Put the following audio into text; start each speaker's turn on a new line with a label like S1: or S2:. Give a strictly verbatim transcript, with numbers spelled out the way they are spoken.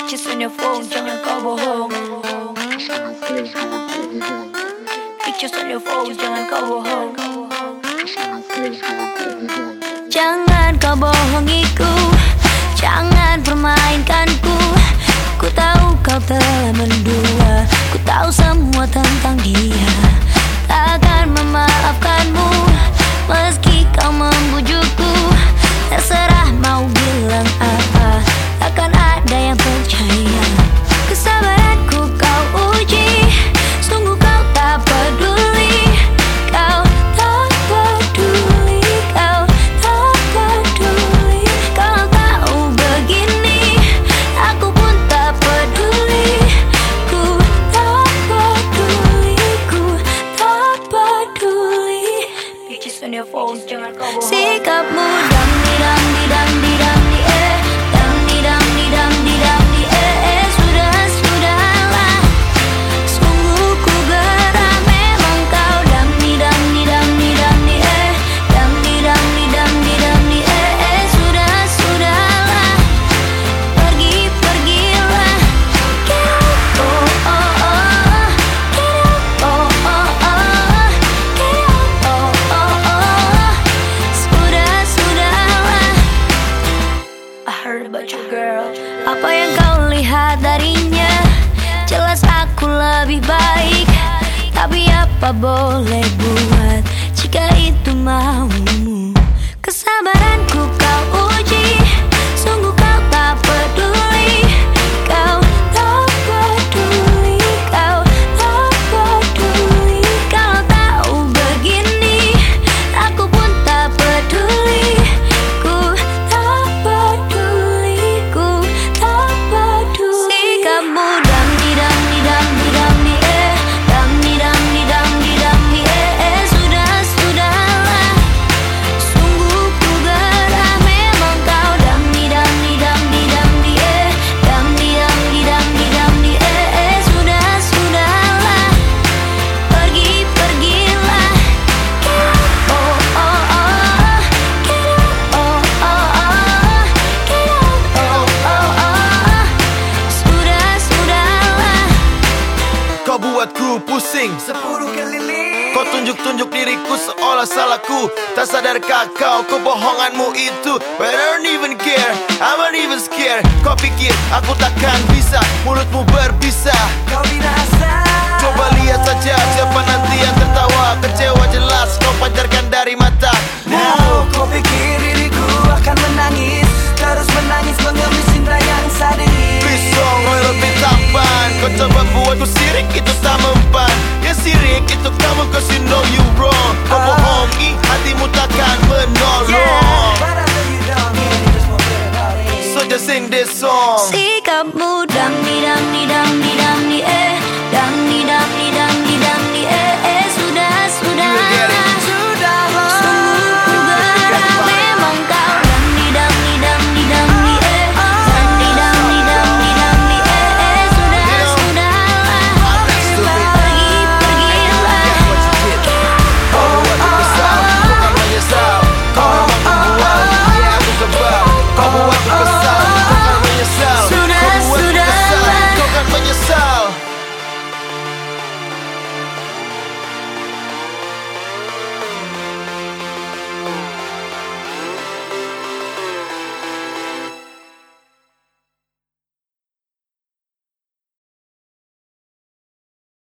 S1: Pictures on your phone, jangan kau bohong. Pictures on your phone, jangan kau bohong. Jangan kau bohongiku, jangan permainkanku. Ku tahu kau telah mendua, ku tahu semua tentang dia. Takkan memaafkanmu meski kau membujukku. Terserah mau bilang apa, takkan ada yang percaya. Kesabaranku kau uji, sungguh kau tak peduli. Kau tak peduli, kau tak peduli. Kalau tahu begini, aku pun tak peduli. Ku tak peduli, ku tak peduli. Pictures on your phone, jangan kau bohong. Sikapmu dam di dam di dam di dam di eh, dam di dam di dam di dam di eh, eh. Sudah sudahlah, sungguh ku gerah. Memang kau dam di dam di dam di dam di eh, dam di dam di dam di dam di eh, eh. Sudah sudahlah, pergi pergilah. Get out, oh oh oh. Get out, oh oh oh. Get out, oh oh oh. Sudah sudahlah. I heard about you, girl. Apa yang kau lihat darinya? Jelas aku lebih baik, tapi apa boleh buat jika itu maumu. Kesabaranku kau uji, sungguh kau tak peduli. Kau tak peduli, kau tak peduli. Kalau tahu begini, aku pun tak peduli. Ku tak peduli, ku tak peduli. Sikapmu dam di dam di dam di dam di eh, dam di dam di dam di dam di eh, eh. Sudah sudahlah, sungguh ku gerah. Memang kau dam di dam di dam di dam di eh, dam di dam di dam di dam di eh, eh. Sudah sudahlah, pergi pergilah. Get out, oh oh oh. Get out, oh oh oh. Get out, oh oh oh. Sudah sudahlah.
S2: Kau buatku pusing
S3: Sepuluh keliling.
S2: Kau tunjuk-tunjuk diriku seolah salahku. Tak sadarkah kau kebohonganmu itu? But I don't even care, I'm not even scared. Kau pikir aku takkan bisa mulutmu berbisa?
S3: Kau binasa.
S2: Coba lihat saja siapa nanti yang tertawa. Kecewa jelas kau pancarkan dari mata.
S3: Now kau pikir diriku akan menangis, terus menangis mengemis cinta yang sadis.
S2: Pisong lebih tampan. Kau coba buatku sirik, itu tak mempan. Yang sirik itu kamu, cause you know you wrong. Kau bohongi, hatimu takkan menolong.
S3: Yeah, but I know you don't need it, just won't care about it.
S2: So just sing this song.
S1: Sikapmu dam di dam di dam di dam di eh,